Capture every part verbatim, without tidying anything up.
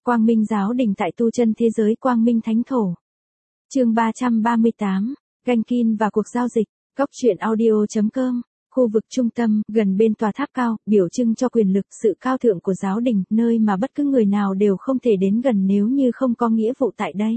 Quang Minh giáo đình tại tu chân thế giới Quang Minh Thánh Thổ. Chương ba trăm ba mươi tám, Gankin và cuộc giao dịch. Góc truyện audio chấm com. Khu vực trung tâm, gần bên tòa tháp cao, biểu trưng cho quyền lực, sự cao thượng của giáo đình, nơi mà bất cứ người nào đều không thể đến gần nếu như không có nghĩa vụ tại đây.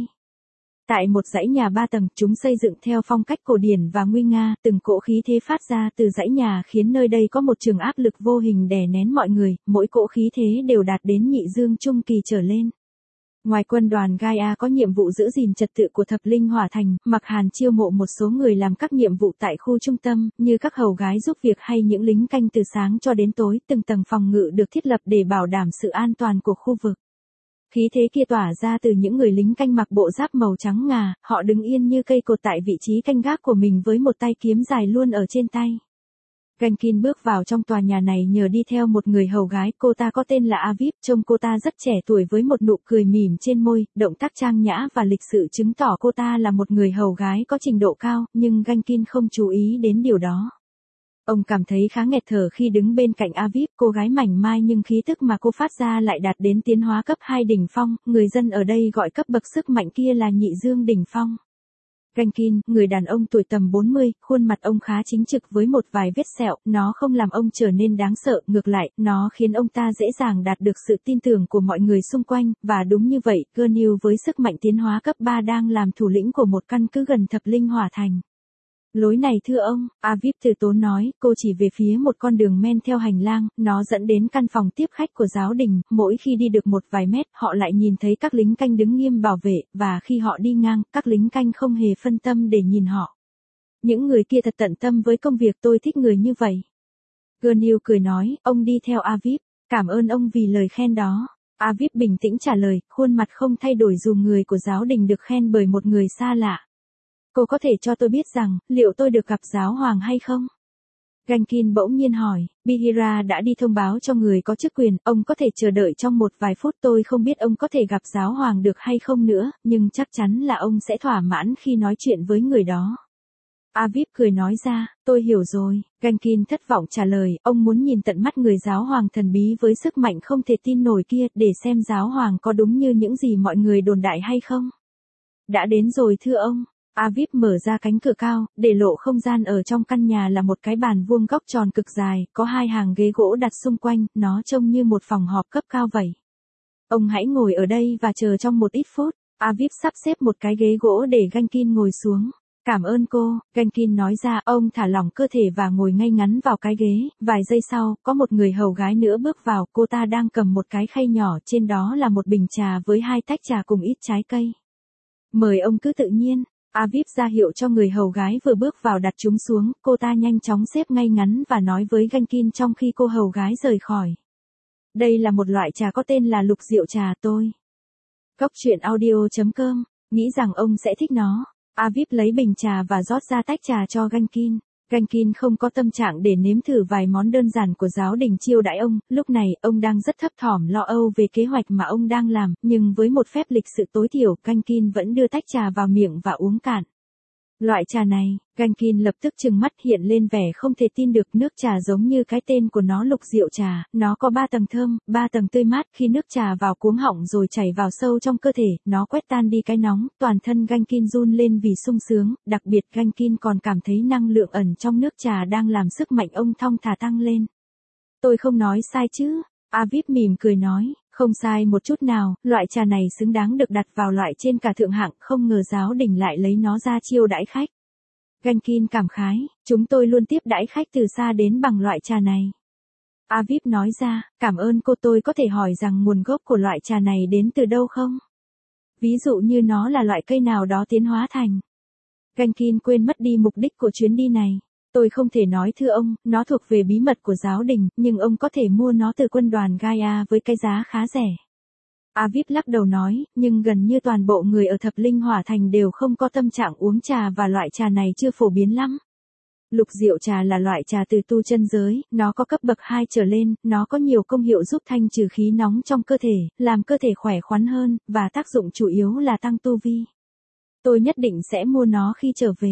Tại một dãy nhà ba tầng, chúng xây dựng theo phong cách cổ điển và nguy nga, từng cỗ khí thế phát ra từ dãy nhà khiến nơi đây có một trường áp lực vô hình đè nén mọi người, mỗi cỗ khí thế đều đạt đến nhị dương trung kỳ trở lên. Ngoài quân đoàn Gaia có nhiệm vụ giữ gìn trật tự của thập linh hỏa thành, Mặc Hàn chiêu mộ một số người làm các nhiệm vụ tại khu trung tâm, như các hầu gái giúp việc hay những lính canh từ sáng cho đến tối, từng tầng phòng ngự được thiết lập để bảo đảm sự an toàn của khu vực. Khí thế kia tỏa ra từ những người lính canh mặc bộ giáp màu trắng ngà, họ đứng yên như cây cột tại vị trí canh gác của mình với một tay kiếm dài luôn ở trên tay. Gankin bước vào trong tòa nhà này nhờ đi theo một người hầu gái, cô ta có tên là Aviv, trông cô ta rất trẻ tuổi với một nụ cười mỉm trên môi, động tác trang nhã và lịch sự chứng tỏ cô ta là một người hầu gái có trình độ cao, nhưng Gankin không chú ý đến điều đó. Ông cảm thấy khá nghẹt thở khi đứng bên cạnh Aviv, cô gái mảnh mai nhưng khí tức mà cô phát ra lại đạt đến tiến hóa cấp hai đỉnh phong, người dân ở đây gọi cấp bậc sức mạnh kia là nhị dương đỉnh phong. Gankin, người đàn ông tuổi tầm bốn mươi, khuôn mặt ông khá chính trực với một vài vết sẹo, nó không làm ông trở nên đáng sợ, ngược lại, nó khiến ông ta dễ dàng đạt được sự tin tưởng của mọi người xung quanh, và đúng như vậy, Gurnew với sức mạnh tiến hóa cấp ba đang làm thủ lĩnh của một căn cứ gần thập linh hỏa thành. Lối này thưa ông, Aviv từ tốn nói, cô chỉ về phía một con đường men theo hành lang, nó dẫn đến căn phòng tiếp khách của giáo đình, mỗi khi đi được một vài mét, họ lại nhìn thấy các lính canh đứng nghiêm bảo vệ, và khi họ đi ngang, các lính canh không hề phân tâm để nhìn họ. Những người kia thật tận tâm với công việc, tôi thích người như vậy. Gurnew cười nói, ông đi theo Aviv, cảm ơn ông vì lời khen đó. Aviv bình tĩnh trả lời, khuôn mặt không thay đổi dù người của giáo đình được khen bởi một người xa lạ. Cô có thể cho tôi biết rằng, liệu tôi được gặp giáo hoàng hay không? Gankin bỗng nhiên hỏi, Bihira đã đi thông báo cho người có chức quyền, ông có thể chờ đợi trong một vài phút, tôi không biết ông có thể gặp giáo hoàng được hay không nữa, nhưng chắc chắn là ông sẽ thỏa mãn khi nói chuyện với người đó. Aviv cười nói ra, tôi hiểu rồi. Gankin thất vọng trả lời, ông muốn nhìn tận mắt người giáo hoàng thần bí với sức mạnh không thể tin nổi kia, để xem giáo hoàng có đúng như những gì mọi người đồn đại hay không? Đã đến rồi thưa ông. Aviv mở ra cánh cửa cao, để lộ không gian ở trong căn nhà là một cái bàn vuông góc tròn cực dài, có hai hàng ghế gỗ đặt xung quanh, nó trông như một phòng họp cấp cao vậy. Ông hãy ngồi ở đây và chờ trong một ít phút. Aviv sắp xếp một cái ghế gỗ để Gankin ngồi xuống. Cảm ơn cô, Gankin nói ra, ông thả lỏng cơ thể và ngồi ngay ngắn vào cái ghế, vài giây sau, có một người hầu gái nữa bước vào, cô ta đang cầm một cái khay nhỏ, trên đó là một bình trà với hai tách trà cùng ít trái cây. Mời ông cứ tự nhiên. Aviv ra hiệu cho người hầu gái vừa bước vào đặt chúng xuống, cô ta nhanh chóng xếp ngay ngắn và nói với Gankin trong khi cô hầu gái rời khỏi. Đây là một loại trà có tên là lục rượu trà tôi. Góc truyện audio chấm com, nghĩ rằng ông sẽ thích nó. Aviv lấy bình trà và rót ra tách trà cho Gankin. Gankin không có tâm trạng để nếm thử vài món đơn giản của giáo đình chiêu đãi ông, lúc này, ông đang rất thấp thỏm lo âu về kế hoạch mà ông đang làm, nhưng với một phép lịch sự tối thiểu, Gankin vẫn đưa tách trà vào miệng và uống cạn. Loại trà này, Gankin lập tức trừng mắt hiện lên vẻ không thể tin được, nước trà giống như cái tên của nó lục rượu trà, nó có ba tầng thơm, ba tầng tươi mát, khi nước trà vào cuống họng rồi chảy vào sâu trong cơ thể, nó quét tan đi cái nóng, toàn thân Gankin run lên vì sung sướng, đặc biệt Gankin còn cảm thấy năng lượng ẩn trong nước trà đang làm sức mạnh ông thong thả tăng lên. Tôi không nói sai chứ? Aviv mỉm cười nói, không sai một chút nào, loại trà này xứng đáng được đặt vào loại trên cả thượng hạng, không ngờ giáo đình lại lấy nó ra chiêu đãi khách. Gankin cảm khái, chúng tôi luôn tiếp đãi khách từ xa đến bằng loại trà này. Aviv nói ra, cảm ơn cô, tôi có thể hỏi rằng nguồn gốc của loại trà này đến từ đâu không? Ví dụ như nó là loại cây nào đó tiến hóa thành. Gankin quên mất đi mục đích của chuyến đi này. Tôi không thể nói thưa ông, nó thuộc về bí mật của giáo đình, nhưng ông có thể mua nó từ quân đoàn Gaia với cái giá khá rẻ. Aviv lắc đầu nói, nhưng gần như toàn bộ người ở thập linh hỏa thành đều không có tâm trạng uống trà và loại trà này chưa phổ biến lắm. Lục rượu trà là loại trà từ tu chân giới, nó có cấp bậc hai trở lên, nó có nhiều công hiệu giúp thanh trừ khí nóng trong cơ thể, làm cơ thể khỏe khoắn hơn, và tác dụng chủ yếu là tăng tu vi. Tôi nhất định sẽ mua nó khi trở về.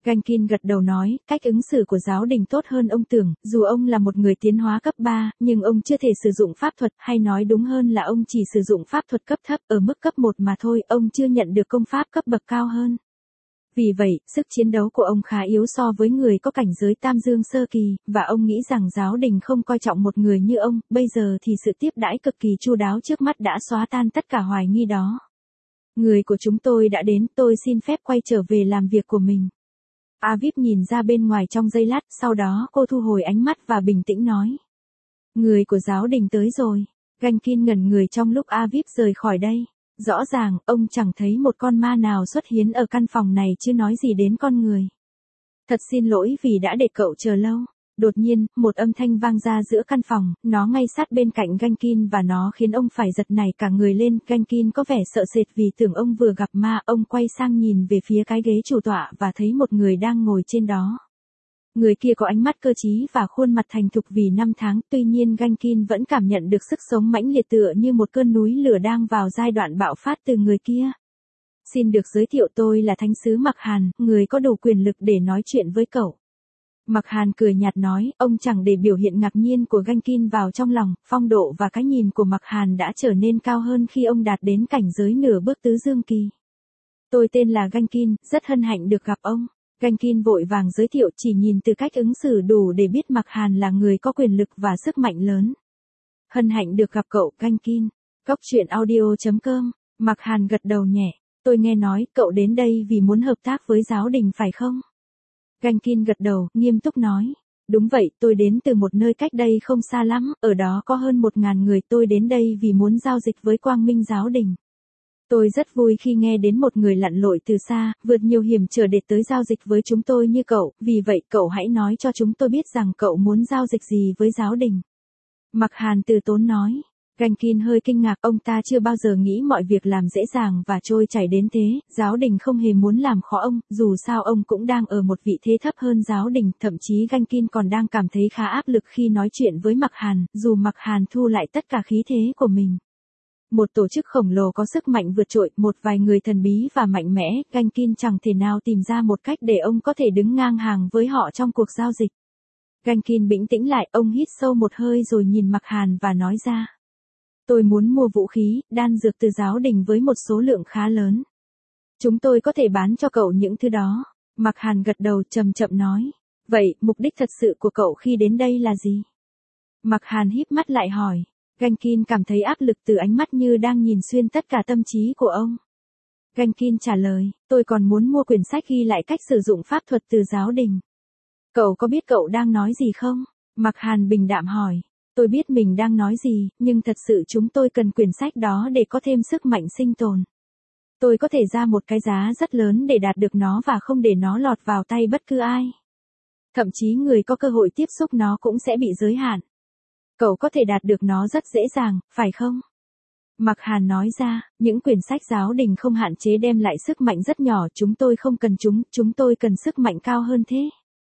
Gankin gật đầu nói, cách ứng xử của giáo đình tốt hơn ông tưởng, dù ông là một người tiến hóa cấp ba, nhưng ông chưa thể sử dụng pháp thuật, hay nói đúng hơn là ông chỉ sử dụng pháp thuật cấp thấp ở mức cấp một mà thôi, ông chưa nhận được công pháp cấp bậc cao hơn. Vì vậy, sức chiến đấu của ông khá yếu so với người có cảnh giới tam dương sơ kỳ, và ông nghĩ rằng giáo đình không coi trọng một người như ông, bây giờ thì sự tiếp đãi cực kỳ chu đáo trước mắt đã xóa tan tất cả hoài nghi đó. Người của chúng tôi đã đến, tôi xin phép quay trở về làm việc của mình. Aviv nhìn ra bên ngoài trong giây lát, sau đó cô thu hồi ánh mắt và bình tĩnh nói. Người của giáo đình tới rồi. Gankin ngẩn người trong lúc Aviv rời khỏi đây. Rõ ràng, ông chẳng thấy một con ma nào xuất hiện ở căn phòng này chứ nói gì đến con người. Thật xin lỗi vì đã để cậu chờ lâu. Đột nhiên, một âm thanh vang ra giữa căn phòng, nó ngay sát bên cạnh Gankin và nó khiến ông phải giật nảy cả người lên. Gankin có vẻ sợ sệt vì tưởng ông vừa gặp ma, ông quay sang nhìn về phía cái ghế chủ tọa và thấy một người đang ngồi trên đó. Người kia có ánh mắt cơ trí và khuôn mặt thành thục vì năm tháng, tuy nhiên Gankin vẫn cảm nhận được sức sống mãnh liệt tựa như một cơn núi lửa đang vào giai đoạn bạo phát từ người kia. Xin được giới thiệu, tôi là thánh sứ Mặc Hàn, người có đủ quyền lực để nói chuyện với cậu. Mặc Hàn cười nhạt nói, ông chẳng để biểu hiện ngạc nhiên của Gankin vào trong lòng, phong độ và cái nhìn của Mặc Hàn đã trở nên cao hơn khi ông đạt đến cảnh giới nửa bước tứ dương kỳ. Tôi tên là Gankin, rất hân hạnh được gặp ông. Gankin vội vàng giới thiệu, chỉ nhìn từ cách ứng xử đủ để biết Mặc Hàn là người có quyền lực và sức mạnh lớn. Hân hạnh được gặp cậu, Gankin. Góc truyện audio chấm com. Mặc Hàn gật đầu nhẹ. Tôi nghe nói, cậu đến đây vì muốn hợp tác với giáo đình phải không? Gankin gật đầu, nghiêm túc nói. Đúng vậy, tôi đến từ một nơi cách đây không xa lắm, ở đó có hơn một ngàn người, tôi đến đây vì muốn giao dịch với Quang Minh giáo đình. Tôi rất vui khi nghe đến một người lặn lội từ xa, vượt nhiều hiểm trở để tới giao dịch với chúng tôi như cậu, vì vậy cậu hãy nói cho chúng tôi biết rằng cậu muốn giao dịch gì với giáo đình. Mặc Hàn từ tốn nói. Gankin hơi kinh ngạc, ông ta chưa bao giờ nghĩ mọi việc làm dễ dàng và trôi chảy đến thế, giáo đình không hề muốn làm khó ông, dù sao ông cũng đang ở một vị thế thấp hơn giáo đình, thậm chí Gankin còn đang cảm thấy khá áp lực khi nói chuyện với Mặc Hàn, dù Mặc Hàn thu lại tất cả khí thế của mình. Một tổ chức khổng lồ có sức mạnh vượt trội, một vài người thần bí và mạnh mẽ, Gankin chẳng thể nào tìm ra một cách để ông có thể đứng ngang hàng với họ trong cuộc giao dịch. Gankin bình tĩnh lại, ông hít sâu một hơi rồi nhìn Mặc Hàn và nói ra. Tôi muốn mua vũ khí, đan dược từ giáo đình với một số lượng khá lớn. Chúng tôi có thể bán cho cậu những thứ đó. Mặc Hàn gật đầu chậm chậm nói. Vậy, mục đích thật sự của cậu khi đến đây là gì? Mặc Hàn híp mắt lại hỏi. Gankin cảm thấy áp lực từ ánh mắt như đang nhìn xuyên tất cả tâm trí của ông. Gankin trả lời, tôi còn muốn mua quyển sách ghi lại cách sử dụng pháp thuật từ giáo đình. Cậu có biết cậu đang nói gì không? Mặc Hàn bình đạm hỏi. Tôi biết mình đang nói gì, nhưng thật sự chúng tôi cần quyển sách đó để có thêm sức mạnh sinh tồn. Tôi có thể ra một cái giá rất lớn để đạt được nó và không để nó lọt vào tay bất cứ ai. Thậm chí người có cơ hội tiếp xúc nó cũng sẽ bị giới hạn. Cậu có thể đạt được nó rất dễ dàng, phải không? Mặc Hàn nói ra, những quyển sách giáo đình không hạn chế đem lại sức mạnh rất nhỏ, chúng tôi không cần chúng, chúng tôi cần sức mạnh cao hơn thế.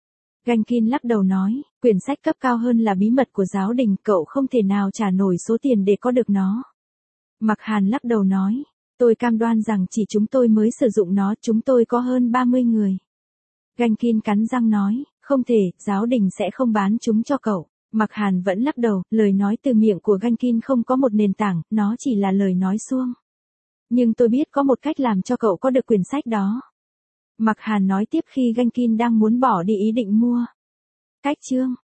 Gankin lắc đầu nói, quyển sách cấp cao hơn là bí mật của giáo đình, cậu không thể nào trả nổi số tiền để có được nó. Mặc Hàn lắc đầu nói, tôi cam đoan rằng chỉ chúng tôi mới sử dụng nó, chúng tôi có hơn ba mươi người. Gankin cắn răng nói, không thể, giáo đình sẽ không bán chúng cho cậu. Mặc Hàn vẫn lắc đầu, lời nói từ miệng của Gankin không có một nền tảng, nó chỉ là lời nói suông. Nhưng tôi biết có một cách làm cho cậu có được quyển sách đó. Mặc Hàn nói tiếp khi Gankin đang muốn bỏ đi ý định mua. Cách chương